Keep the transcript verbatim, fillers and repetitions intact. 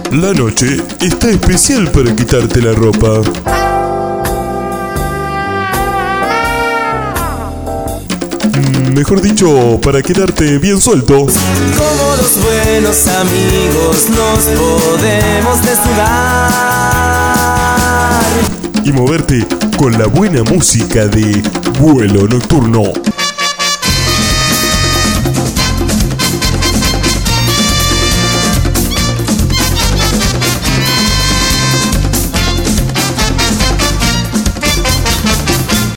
La noche está especial para quitarte la ropa. Mejor dicho, para quedarte bien suelto. Como los buenos amigos nos podemos desnudar y moverte con la buena música de Vuelo Nocturno.